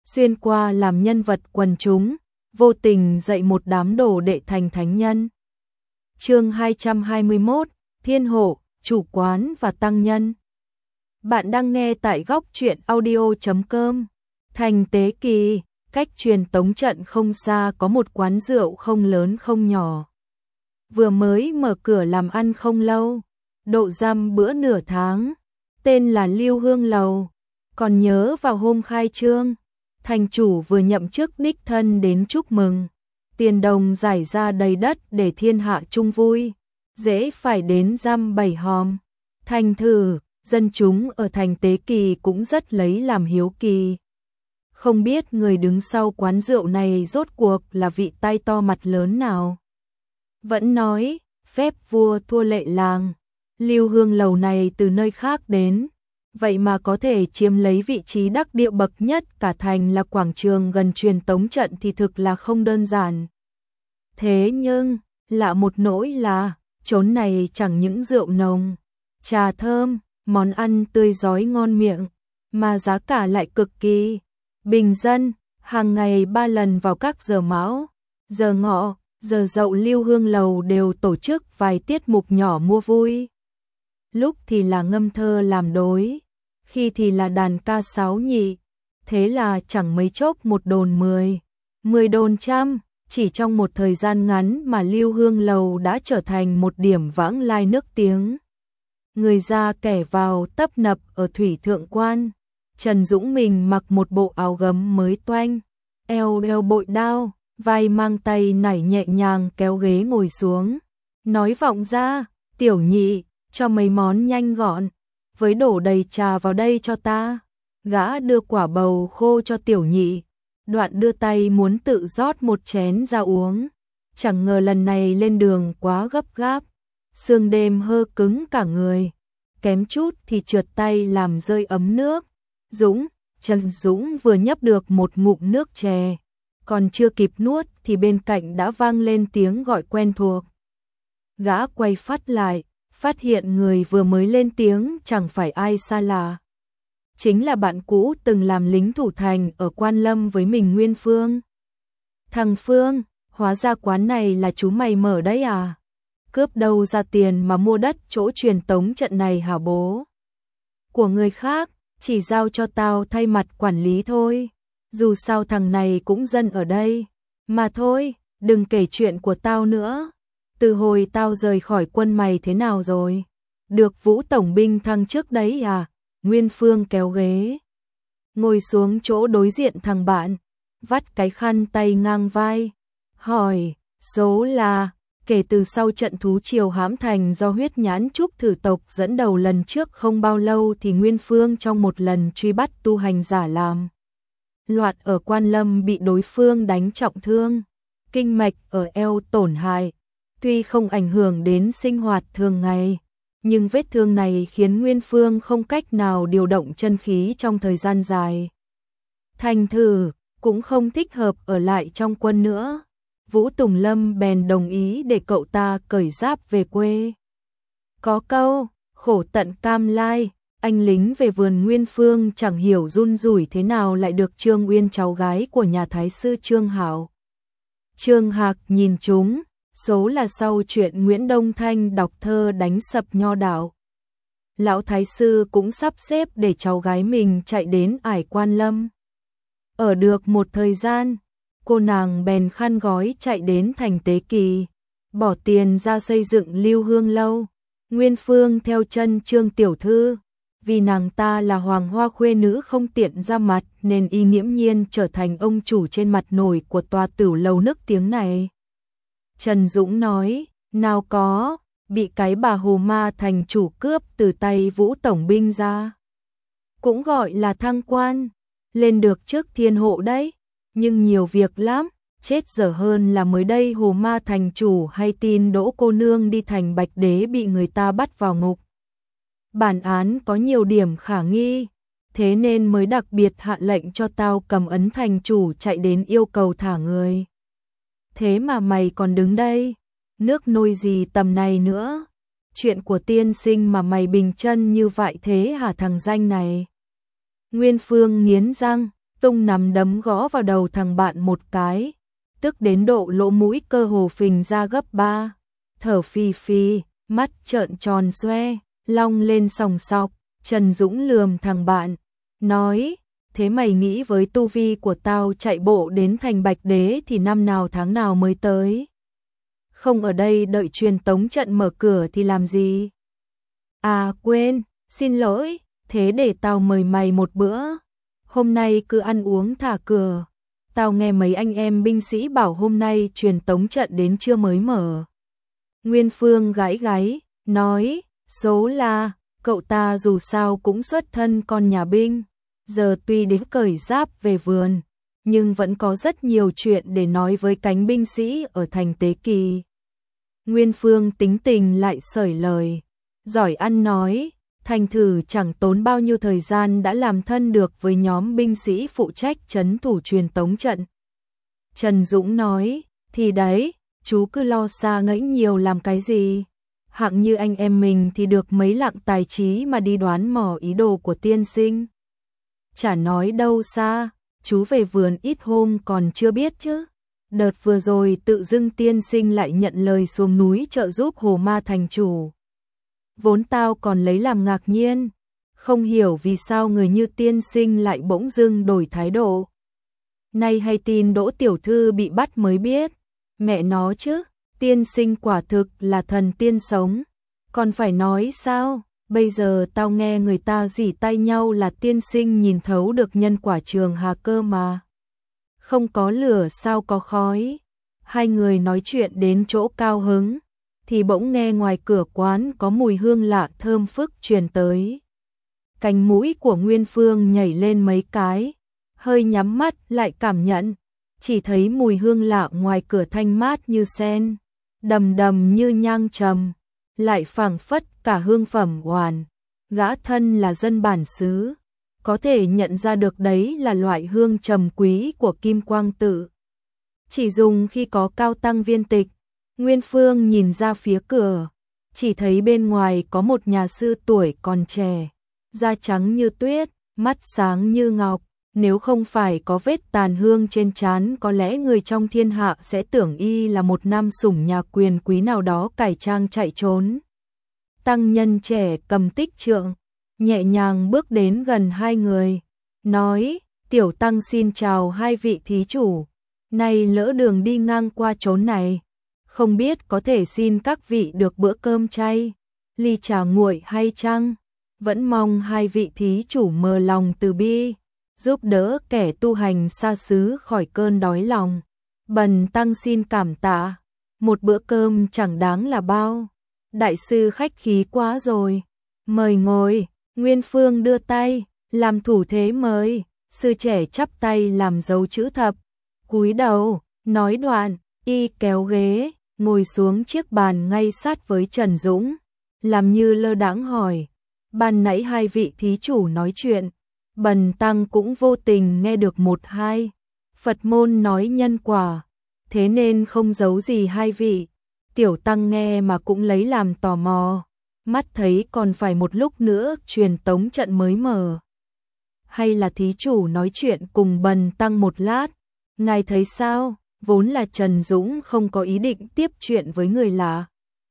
xuyên qua làm nhân vật quần chúng, vô tình dạy một đám đồ đệ thành thánh nhân. Chương 221, Thiên Hộ, chủ quán và tăng nhân. Bạn đang nghe tại góc truyện audio.com. Thành Tế Kỳ, cách truyền tống trận không xa có một quán rượu không lớn không nhỏ. Vừa mới mở cửa làm ăn không lâu, độ răm bữa nửa tháng, tên là Lưu Hương Lầu. Còn nhớ vào hôm khai trương, thành chủ vừa nhậm chức đích thân đến chúc mừng, tiền đồng giải ra đầy đất để thiên hạ chung vui, dễ phải đến dăm bảy hòm. Thành thử, dân chúng ở thành Tế Kỳ cũng rất lấy làm hiếu kỳ. Không biết người đứng sau quán rượu này rốt cuộc là vị tay to mặt lớn nào. Vẫn nói, phép vua thua lệ làng, Lưu Hương Lầu này từ nơi khác đến, vậy mà có thể chiếm lấy vị trí đắc địa bậc nhất cả thành là quảng trường gần truyền tống trận thì thực là không đơn giản. Thế nhưng, lạ một nỗi là, chốn này chẳng những rượu nồng, trà thơm, món ăn tươi rói ngon miệng, mà giá cả lại cực kỳ bình dân, hàng ngày 3 lần vào các giờ mão, giờ ngọ, giờ dậu Lưu Hương Lầu đều tổ chức vài tiết mục nhỏ mua vui. Lúc thì là ngâm thơ làm đối, khi thì là đàn ca sáo nhị, thế là chẳng mấy chốc một đồn 10, 10 đồn trăm, chỉ trong một thời gian ngắn mà Lưu Hương Lầu đã trở thành một điểm vãng lai nước tiếng. Người ra kẻ vào tấp nập ở Thủy Thượng Quan, Trần Dũng mình mặc một bộ áo gấm mới toanh, eo đeo bội đao, vai mang tay nải nhẹ nhàng kéo ghế ngồi xuống, nói vọng ra, tiểu nhị, cho mấy món nhanh gọn, với đổ đầy trà vào đây cho ta. Gã đưa quả bầu khô cho tiểu nhị, đoạn đưa tay muốn tự rót một chén ra uống, chẳng ngờ lần này lên đường quá gấp gáp, sương đêm hơ cứng cả người, kém chút thì trượt tay làm rơi ấm nước. Trần Dũng vừa nhấp được một ngụm nước chè, còn chưa kịp nuốt thì bên cạnh đã vang lên tiếng gọi quen thuộc. Gã quay phát lại, phát hiện người vừa mới lên tiếng chẳng phải ai xa lạ. Chính là bạn cũ từng làm lính thủ thành ở Quan Lâm với mình Nguyên Phương. Thằng Phương, hóa ra quán này là chú mày mở đấy à? Cướp đâu ra tiền mà mua đất chỗ truyền tống trận này hả bố? Của người khác, chỉ giao cho tao thay mặt quản lý thôi. Dù sao thằng này cũng dân ở đây. Mà thôi, đừng kể chuyện của tao nữa. Từ hồi tao rời khỏi quân mày thế nào rồi? Được Vũ Tổng binh thăng trước đấy à? Nguyên Phương kéo ghế, ngồi xuống chỗ đối diện thằng bạn, vắt cái khăn tay ngang vai, hỏi, số là, kể từ sau trận thú triều hãm thành do Huyết Nhãn Trúc thử tộc dẫn đầu lần trước không bao lâu thì Nguyên Phương trong một lần truy bắt tu hành giả làm loạn ở Quan Lâm bị đối phương đánh trọng thương, kinh mạch ở eo tổn hại, tuy không ảnh hưởng đến sinh hoạt thường ngày, nhưng vết thương này khiến Nguyên Phương không cách nào điều động chân khí trong thời gian dài. Thành thử, cũng không thích hợp ở lại trong quân nữa. Vũ Tùng Lâm bèn đồng ý để cậu ta cởi giáp về quê. Có câu, khổ tận cam lai, anh lính về vườn Nguyên Phương chẳng hiểu run rủi thế nào lại được Trương Uyên cháu gái của nhà thái sư Trương Hảo. Trương Hạc nhìn chúng. Số là sau chuyện Nguyễn Đông Thanh đọc thơ đánh sập Nho Đạo. Lão thái sư cũng sắp xếp để cháu gái mình chạy đến ải Quan Lâm. Ở được một thời gian, cô nàng bèn khăn gói chạy đến thành Tế Kỳ, bỏ tiền ra xây dựng Lưu Hương Lâu. Nguyên Phương theo chân Trương tiểu thư, vì nàng ta là hoàng hoa khuê nữ không tiện ra mặt nên y nghiễm nhiên trở thành ông chủ trên mặt nổi của tòa tửu lầu nức tiếng này. Trần Dũng nói, nào có, bị cái bà Hồ Ma thành chủ cướp từ tay Vũ Tổng binh ra. Cũng gọi là thăng quan, lên được trước Thiên Hộ đấy, nhưng nhiều việc lắm, chết dở hơn là mới đây Hồ Ma thành chủ hay tin Đỗ cô nương đi thành Bạch Đế bị người ta bắt vào ngục. Bản án có nhiều điểm khả nghi, thế nên mới đặc biệt hạ lệnh cho tao cầm ấn thành chủ chạy đến yêu cầu thả người. Thế mà mày còn đứng đây, nước nôi gì tầm này nữa, chuyện của tiên sinh mà mày bình chân như vậy thế hả thằng danh này. Nguyên Phương nghiến răng, tung nắm đấm gõ vào đầu thằng bạn một cái, tức đến độ lỗ mũi cơ hồ phình ra gấp 3, thở phì phì, mắt trợn tròn xoe, long lên sòng sọc. Trần Dũng lườm thằng bạn, nói, thế mày nghĩ với tu vi của tao chạy bộ đến thành Bạch Đế thì năm nào tháng nào mới tới? Không ở đây đợi truyền tống trận mở cửa thì làm gì? À quên, xin lỗi, thế để tao mời mày một bữa. Hôm nay cứ ăn uống thả cửa. Tao nghe mấy anh em binh sĩ bảo hôm nay truyền tống trận đến trưa mới mở. Nguyên Phương gãi gáy, nói, số là, cậu ta dù sao cũng xuất thân con nhà binh. Giờ tuy đến cởi giáp về vườn, nhưng vẫn có rất nhiều chuyện để nói với cánh binh sĩ ở thành Tế Kỳ. Nguyên Phương tính tình lại sởi lời, giỏi ăn nói, thành thử chẳng tốn bao nhiêu thời gian đã làm thân được với nhóm binh sĩ phụ trách trấn thủ truyền tống trận. Trần Dũng nói, thì đấy, chú cứ lo xa ngẫy nhiều làm cái gì? Hạng như anh em mình thì được mấy lạng tài trí mà đi đoán mò ý đồ của tiên sinh. Chả nói đâu xa, chú về vườn ít hôm còn chưa biết chứ. Đợt vừa rồi tự dưng tiên sinh lại nhận lời xuống núi trợ giúp Hồ Ma thành chủ. Vốn tao còn lấy làm ngạc nhiên, không hiểu vì sao người như tiên sinh lại bỗng dưng đổi thái độ. Nay hay tin Đỗ tiểu thư bị bắt mới biết, mẹ nó chứ, tiên sinh quả thực là thần tiên sống. Còn phải nói sao, bây giờ tao nghe người ta rỉ tay nhau là tiên sinh nhìn thấu được nhân quả Trường Hà cơ mà. Không có lửa sao có khói. Hai người nói chuyện đến chỗ cao hứng, thì bỗng nghe ngoài cửa quán có mùi hương lạ thơm phức truyền tới. Cánh mũi của Nguyên Phương nhảy lên mấy cái, hơi nhắm mắt lại cảm nhận, chỉ thấy mùi hương lạ ngoài cửa thanh mát như sen, đầm đầm như nhang trầm, lại phảng phất cả hương phẩm oàn. Gã thân là dân bản xứ, có thể nhận ra được đấy là loại hương trầm quý của Kim Quang Tự. Chỉ dùng khi có cao tăng viên tịch. Nguyên Phương nhìn ra phía cửa, chỉ thấy bên ngoài có một nhà sư tuổi còn trẻ, da trắng như tuyết, mắt sáng như ngọc. Nếu không phải có vết tàn hương trên trán, có lẽ người trong thiên hạ sẽ tưởng y là một nam sủng nhà quyền quý nào đó cải trang chạy trốn. Tăng nhân trẻ cầm tích trượng, nhẹ nhàng bước đến gần hai người, nói, tiểu tăng xin chào hai vị thí chủ, nay lỡ đường đi ngang qua chốn này, không biết có thể xin các vị được bữa cơm chay, ly trà nguội hay chăng? Vẫn mong hai vị thí chủ mờ lòng từ bi, giúp đỡ kẻ tu hành xa xứ khỏi cơn đói lòng. Bần tăng xin cảm tạ, một bữa cơm chẳng đáng là bao. Đại sư khách khí quá rồi, mời ngồi. Nguyên Phương đưa tay, làm thủ thế mời, sư trẻ chắp tay làm dấu chữ thập, cúi đầu, nói đoạn, y kéo ghế, ngồi xuống chiếc bàn ngay sát với Trần Dũng, làm như lơ đãng hỏi, ban nãy hai vị thí chủ nói chuyện, bần tăng cũng vô tình nghe được một hai, Phật môn nói nhân quả, thế nên không giấu gì hai vị, tiểu tăng nghe mà cũng lấy làm tò mò, mắt thấy còn phải một lúc nữa truyền tống trận mới mở. Hay là thí chủ nói chuyện cùng bần tăng một lát, ngài thấy sao? Vốn là Trần Dũng không có ý định tiếp chuyện với người lạ.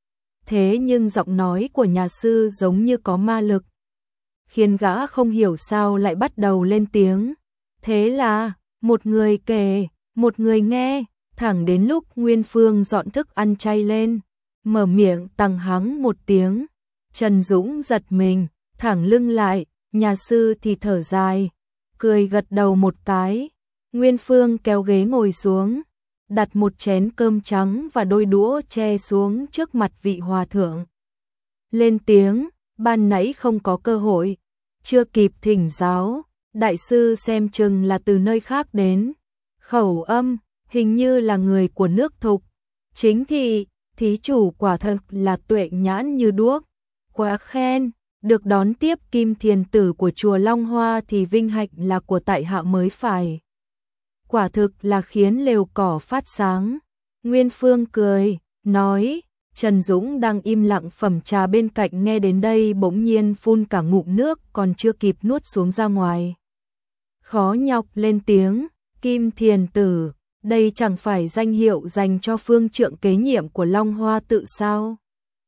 Thế nhưng giọng nói của nhà sư giống như có ma lực, khiến gã không hiểu sao lại bắt đầu lên tiếng. Thế là, một người kể, một người nghe, thẳng đến lúc Nguyên Phương dọn thức ăn chay lên, mở miệng tằng hắng một tiếng. Trần Dũng giật mình, thẳng lưng lại, nhà sư thì thở dài, cười gật đầu một cái. Nguyên Phương kéo ghế ngồi xuống, đặt một chén cơm trắng và đôi đũa che xuống trước mặt vị hòa thượng. Lên tiếng, ban nãy không có cơ hội, chưa kịp thỉnh giáo, đại sư xem chừng là từ nơi khác đến. Khẩu âm, hình như là người của nước Thục. Chính thị, thí chủ quả thật là tuệ nhãn như đuốc. Quá khen, được đón tiếp Kim Thiền Tử của chùa Long Hoa thì vinh hạnh là của tại hạ mới phải. Quả thực là khiến lều cỏ phát sáng. Nguyên Phương cười, nói, Trần Dũng đang im lặng phẩm trà bên cạnh nghe đến đây bỗng nhiên phun cả ngụm nước còn chưa kịp nuốt xuống ra ngoài. khó nhọc lên tiếng, Kim Thiền Tử, đây chẳng phải danh hiệu dành cho phương trượng kế nhiệm của Long Hoa tự sao?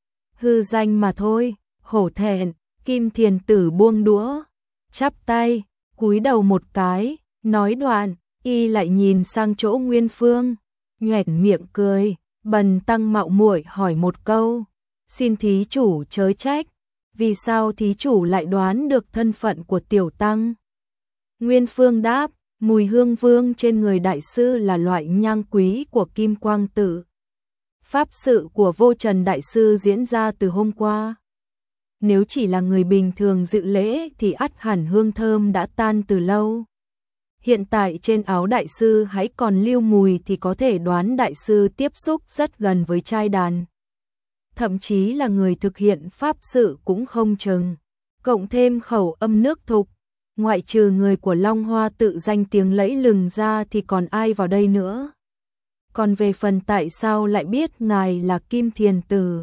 Hư danh mà thôi, hổ thẹn, Kim Thiền Tử buông đũa, chắp tay, cúi đầu một cái, nói đoạn, y lại nhìn sang chỗ Nguyên Phương, nhoẻn miệng cười, bần tăng mạo muội hỏi một câu, xin thí chủ chớ trách, vì sao thí chủ lại đoán được thân phận của tiểu tăng? Nguyên Phương đáp, mùi hương vương trên người đại sư là loại nhang quý của Kim Quang Tự. Pháp sự của Vô Trần đại sư diễn ra từ hôm qua. Nếu chỉ là người bình thường dự lễ thì ắt hẳn hương thơm đã tan từ lâu. Hiện tại trên áo đại sư hãy còn lưu mùi thì có thể đoán đại sư tiếp xúc rất gần với trai đàn. Thậm chí là người thực hiện pháp sự cũng không chừng. Cộng thêm khẩu âm nước thục, ngoại trừ người của Long Hoa tự danh tiếng lẫy lừng ra thì còn ai vào đây nữa. Còn về phần tại sao lại biết ngài là Kim Thiền Tử,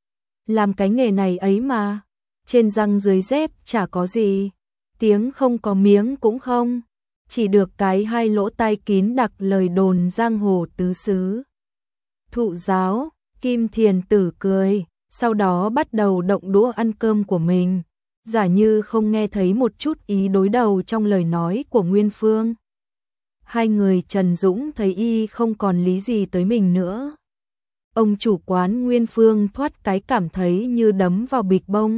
làm cái nghề này ấy mà, trên răng dưới dép chả có gì, tiếng không có miếng cũng không, chỉ được cái hai lỗ tai kín đặc lời đồn giang hồ tứ xứ. Thụ giáo, Kim Thiền Tử cười, sau đó bắt đầu động đũa ăn cơm của mình, giả như không nghe thấy một chút ý đối đầu trong lời nói của Nguyên Phương. Hai người Trần Dũng thấy y không còn lý gì tới mình nữa. Ông chủ quán Nguyên Phương thoát cái cảm thấy như đấm vào bịch bông.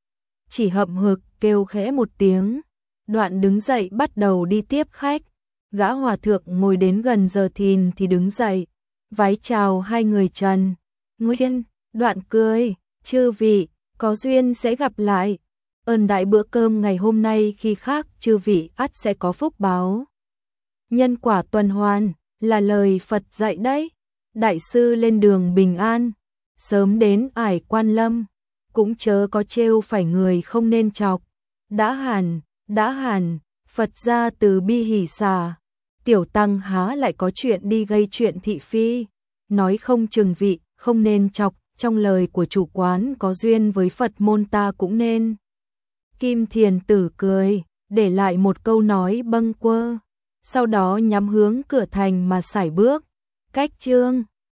Chỉ hậm hực kêu khẽ một tiếng, đoạn đứng dậy bắt đầu đi tiếp khách. Gã hòa thượng ngồi đến gần giờ thìn thì đứng dậy, vái chào hai người Trần, Nguyên, đoạn cười, chư vị, có duyên sẽ gặp lại. Ơn đại bữa cơm ngày hôm nay khi khác chư vị ắt sẽ có phúc báo. Nhân quả tuần hoàn, là lời Phật dạy đấy. Đại sư lên đường bình an, sớm đến ải Quan Lâm, cũng chớ có trêu phải người không nên chọc. Đã hàn, Phật gia từ bi hỷ xả, tiểu tăng há lại có chuyện đi gây chuyện thị phi, nói không chừng vị, không nên chọc, trong lời của chủ quán có duyên với Phật môn ta cũng nên. Kim Thiền Tử cười, để lại một câu nói bâng quơ, sau đó nhắm hướng cửa thành mà sải bước, cách chương.